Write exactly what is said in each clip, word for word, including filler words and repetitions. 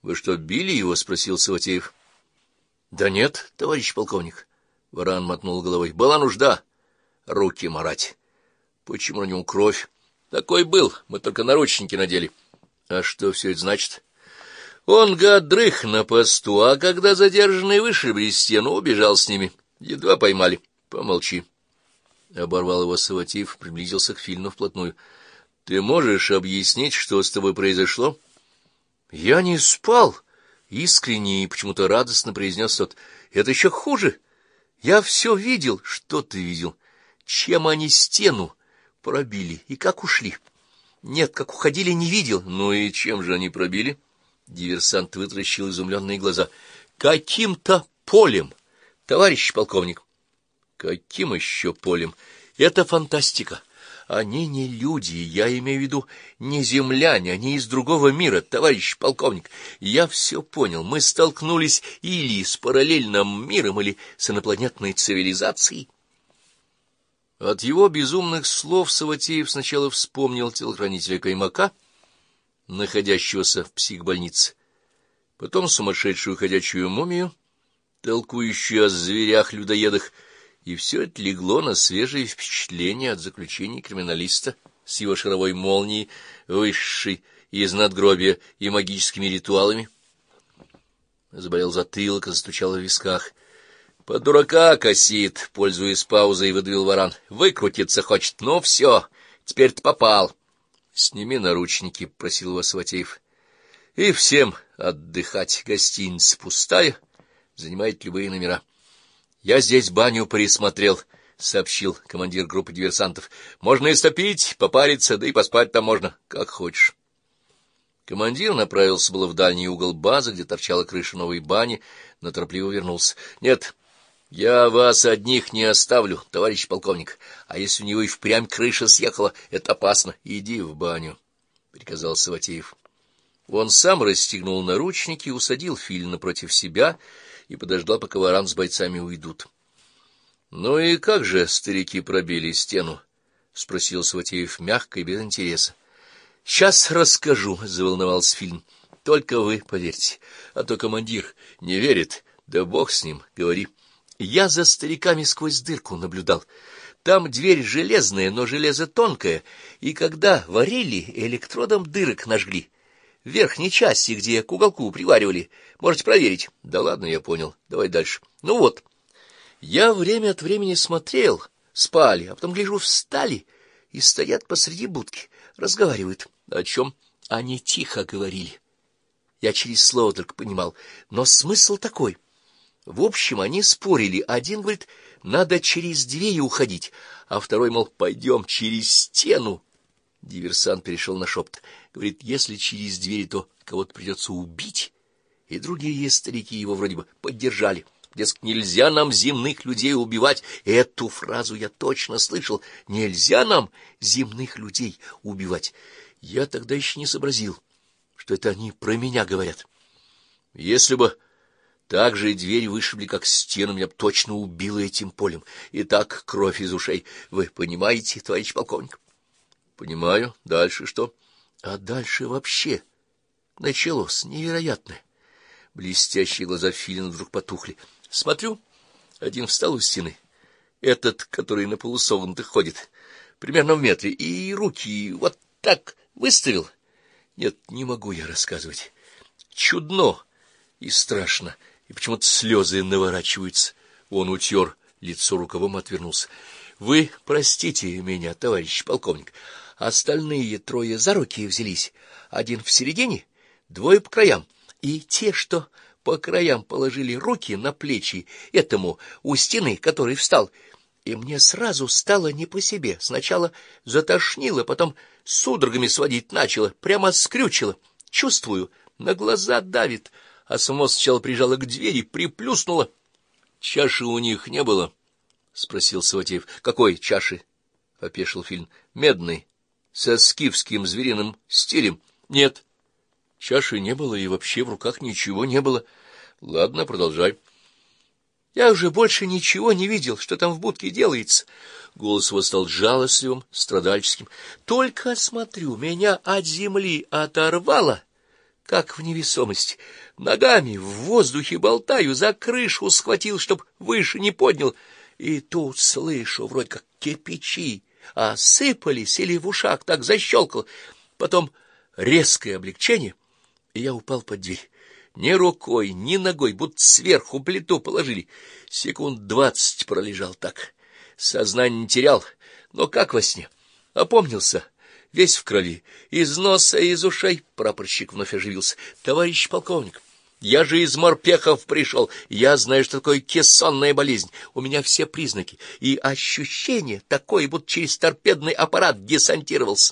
Вы что, били его? — спросил Саватеев. — Да нет, товарищ полковник. Варан мотнул головой. — Была нужда руки марать. — Почему на нем кровь? — Такой был, мы только наручники надели. — А что все это значит? — Он, гад, дрых на посту, а когда задержанные вышибли стену, убежал с ними. Едва поймали. — Помолчи. Оборвал его Саватеев, приблизился к Филину вплотную. — Ты можешь объяснить, что с тобой произошло? — Я не спал. Искренне и почему-то радостно произнес тот. — Это еще хуже. Я все видел. Что ты видел? Чем они стену пробили и как ушли? Нет, как уходили, не видел. Ну и чем же они пробили? Диверсант вытаращил изумленные глаза. — Каким-то полем, товарищ полковник. — Каким еще полем? Это фантастика. Они не люди, я имею в виду не земляне, они из другого мира, товарищ полковник. Я все понял, мы столкнулись или с параллельным миром, или с инопланетной цивилизацией. От его безумных слов Саватеев сначала вспомнил телохранителя Каймака, находящегося в психбольнице, потом сумасшедшую ходячую мумию, толкующую о зверях-людоедах, и все это легло на свежее впечатление от заключений криминалиста с его шаровой молнией, высшей из надгробия и магическими ритуалами. Заболел затылок и застучал в висках. — Под дурака косит, — пользуясь паузой, выдавил Варан. — Выкрутиться хочет. Ну все, теперь ты попал. — Сними наручники, — просил его Саватеев. — И всем отдыхать. Гостиница пустая, занимает любые номера. — Я здесь баню присмотрел, — сообщил командир группы диверсантов. — Можно истопить, попариться, да и поспать там можно, как хочешь. Командир направился было в дальний угол базы, где торчала крыша новой бани, но торопливо вернулся. — Нет, я вас одних не оставлю, товарищ полковник, а если у него и впрямь крыша съехала, это опасно. Иди в баню, — приказал Саватеев. Он сам расстегнул наручники, усадил Филина против себя и подождал, пока Варан с бойцами уйдут. — Ну и как же старики пробили стену? — спросил Саватеев мягко и без интереса. — Сейчас расскажу, — заволновался Филин. — Только вы поверьте, а то командир не верит. Да бог с ним, говори. Я за стариками сквозь дырку наблюдал. Там дверь железная, но железо тонкое, и когда варили, электродом дырок нажгли. В верхней части, где к уголку приваривали. Можете проверить. — Да ладно, я понял. Давай дальше. Ну вот, я время от времени смотрел, спали, а потом, гляжу, встали и стоят посреди будки, разговаривают. О чем? Они тихо говорили. Я через слово только понимал, но смысл такой. В общем, они спорили. Один говорит, надо через двери уходить, а второй, мол, пойдем через стену. Диверсант перешел на шепот. Говорит, если через двери, то кого-то придется убить. И другие старики его вроде бы поддержали. Дескать, нельзя нам земных людей убивать. Эту фразу я точно слышал. Нельзя нам земных людей убивать. Я тогда еще не сообразил, что это они про меня говорят. Если бы так же и дверь вышибли, как стену, меня б точно убило этим полем. И так кровь из ушей. Вы понимаете, товарищ полковник? — Понимаю. Дальше что? — А дальше вообще началось невероятное. Блестящие глаза Филина вдруг потухли. Смотрю, один встал у стены, этот, который на полусогнутых ходит, примерно в метре, и руки вот так выставил. Нет, не могу я рассказывать. Чудно и страшно, и почему-то слезы наворачиваются. Он утер лицо рукавом и отвернулся. — Вы простите меня, товарищ полковник. Остальные трое за руки взялись. Один в середине, двое по краям. И те, что по краям положили руки на плечи этому у стены, который встал, и мне сразу стало не по себе. Сначала затошнило, потом судорогами сводить начало, прямо скрючило. Чувствую, на глаза давит, а само сначала прижало к двери, приплюснуло. — Чаши у них не было? — спросил Саватеев. — Какой чаши? — опешил Филин. — Медной, со скифским звериным стилем. — Нет. Чаши не было, и вообще в руках ничего не было. — Ладно, продолжай. — Я уже больше ничего не видел, что там в будке делается. Голос его стал жалостливым, страдальческим. Только смотрю, меня от земли оторвало, как в невесомости. Ногами в воздухе болтаю, за крышу схватил, чтоб выше не поднял. И тут слышу, вроде как кирпичи осыпались или в ушах так защелкало. Потом резкое облегчение, и я упал под дверь. Ни рукой, ни ногой, будто сверху плиту положили. Секунд двадцать пролежал так. Сознание не терял, но как во сне. Опомнился, весь в крови, из носа и из ушей. Прапорщик вновь оживился. Товарищ полковник, я же из морпехов пришел. Я знаю, что такое кессонная болезнь. У меня все признаки. И ощущение такое, будто через торпедный аппарат десантировался.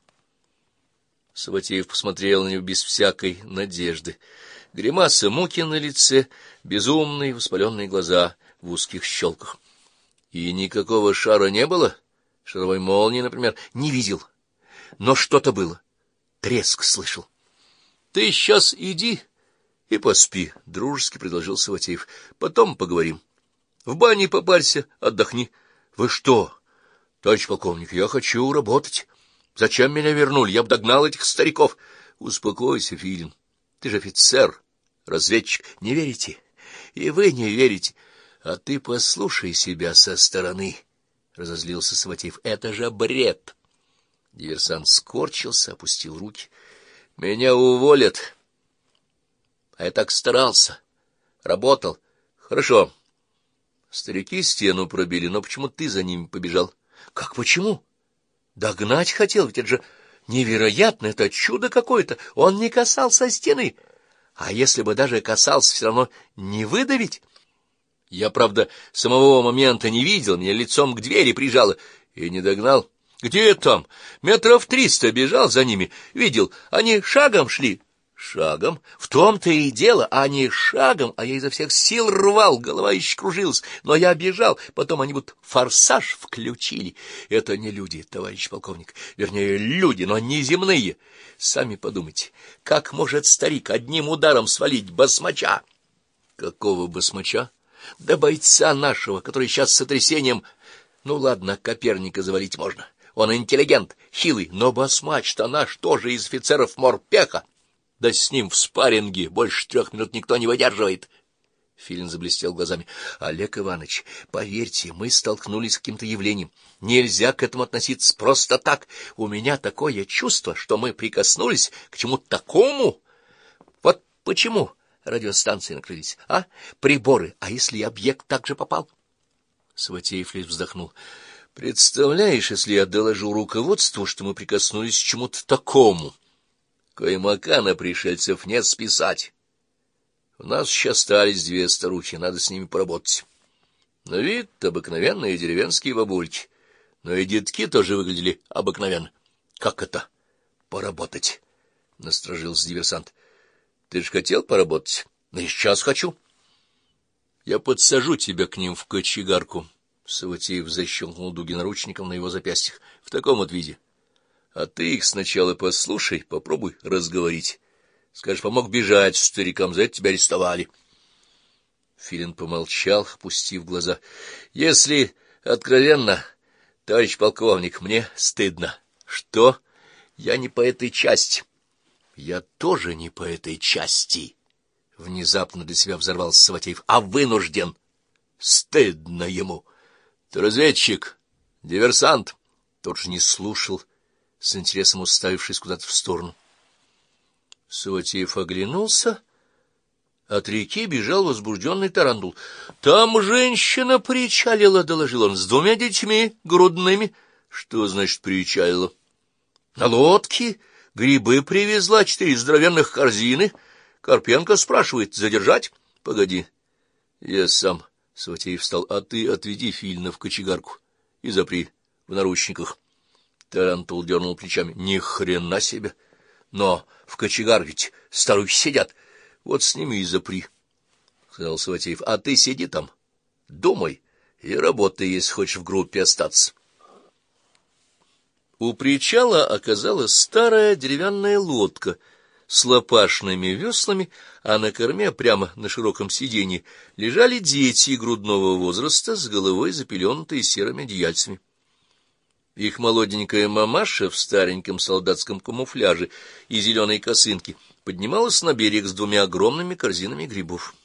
Саватеев посмотрел на него без всякой надежды. Гримаса муки на лице, безумные воспаленные глаза в узких щелках. И никакого шара не было? Шаровой молнии, например, не видел. Но что-то было. Треск слышал. — Ты сейчас иди и поспи, — дружески предложил Саватеев. — Потом поговорим. В бане попарься, отдохни. — Вы что, товарищ полковник, я хочу работать. Зачем меня вернули? Я бы догнал этих стариков. — Успокойся, Филин. Ты же офицер, разведчик. Не верите? И вы не верите. А ты послушай себя со стороны, — разозлился Саватеев. — Это же бред. Диверсант скорчился, опустил руки. — Меня уволят. А я так старался. Работал. Хорошо. Старики стену пробили, но почему ты за ними побежал? — Как почему? Догнать хотел, ведь это же невероятно, это чудо какое-то. Он не касался стены. А если бы даже касался, все равно не выдавить. Я, правда, самого момента не видел, меня лицом к двери прижало и не догнал. Где там? Метров триста бежал за ними. Видел, они шагом шли. Шагом? В том-то и дело, они шагом, а я изо всех сил рвал, голова еще кружилась. Но я бежал, потом они вот форсаж включили. Это не люди, товарищ полковник. Вернее, люди, но не земные. Сами подумайте, как может старик одним ударом свалить басмача? Какого басмача? Да бойца нашего, который сейчас с сотрясением... Ну ладно, Коперника завалить можно. Он интеллигент, хилый, но басмач-то наш тоже из офицеров морпеха. Да с ним в спарринге больше трех минут никто не выдерживает. Филин заблестел глазами. — Олег Иванович, поверьте, мы столкнулись с каким-то явлением. Нельзя к этому относиться просто так. У меня такое чувство, что мы прикоснулись к чему-то такому. Вот почему радиостанции накрылись, а? Приборы. А если объект также попал? Саватеев лишь вздохнул. — Представляешь, если я доложу руководству, что мы прикоснулись к чему-то такому? Каймака на пришельцев нет списать. У нас еще остались две старухи, надо с ними поработать. На вид обыкновенные деревенские бабульки, но и детки тоже выглядели обыкновенно. — Как это? Поработать? — насторожился диверсант. — Ты же хотел поработать? — Да и сейчас хочу. — Я подсажу тебя к ним в кочегарку. Саватеев защелкнул дуги наручником на его запястьях. — В таком вот виде. А ты их сначала послушай, попробуй разговорить. Скажешь, помог бежать старикам, за это тебя арестовали. Филин помолчал, опустив глаза. — Если откровенно, товарищ полковник, мне стыдно. — Что? Я не по этой части. — Я тоже не по этой части. Внезапно для себя взорвался Саватеев. — А вынужден. Стыдно ему. Ты разведчик, диверсант. Тот же не слушал, с интересом уставившись куда-то в сторону. Саватеев оглянулся. От реки бежал возбужденный Тарандул. — Там женщина причалила, — доложил он, — с двумя детьми грудными. — Что значит причалила? — На лодке грибы привезла, четыре здоровенных корзины. Карпенко спрашивает, задержать? — Погоди. — Я сам. Саватеев встал. — А ты отведи Филина в кочегарку и запри в наручниках. Тарантул дернул плечами. — Ни хрена себе! Но в кочегарке ведь старухи сидят. Вот с ними и запри, — сказал Саватеев. — А ты сиди там, думай и работай, если хочешь в группе остаться. У причала оказалась старая деревянная лодка с лопашными веслами, а на корме, прямо на широком сиденье, лежали дети грудного возраста с головой запеленутой серыми одеяльцами. Их молоденькая мамаша в стареньком солдатском камуфляже и зеленой косынке поднималась на берег с двумя огромными корзинами грибов.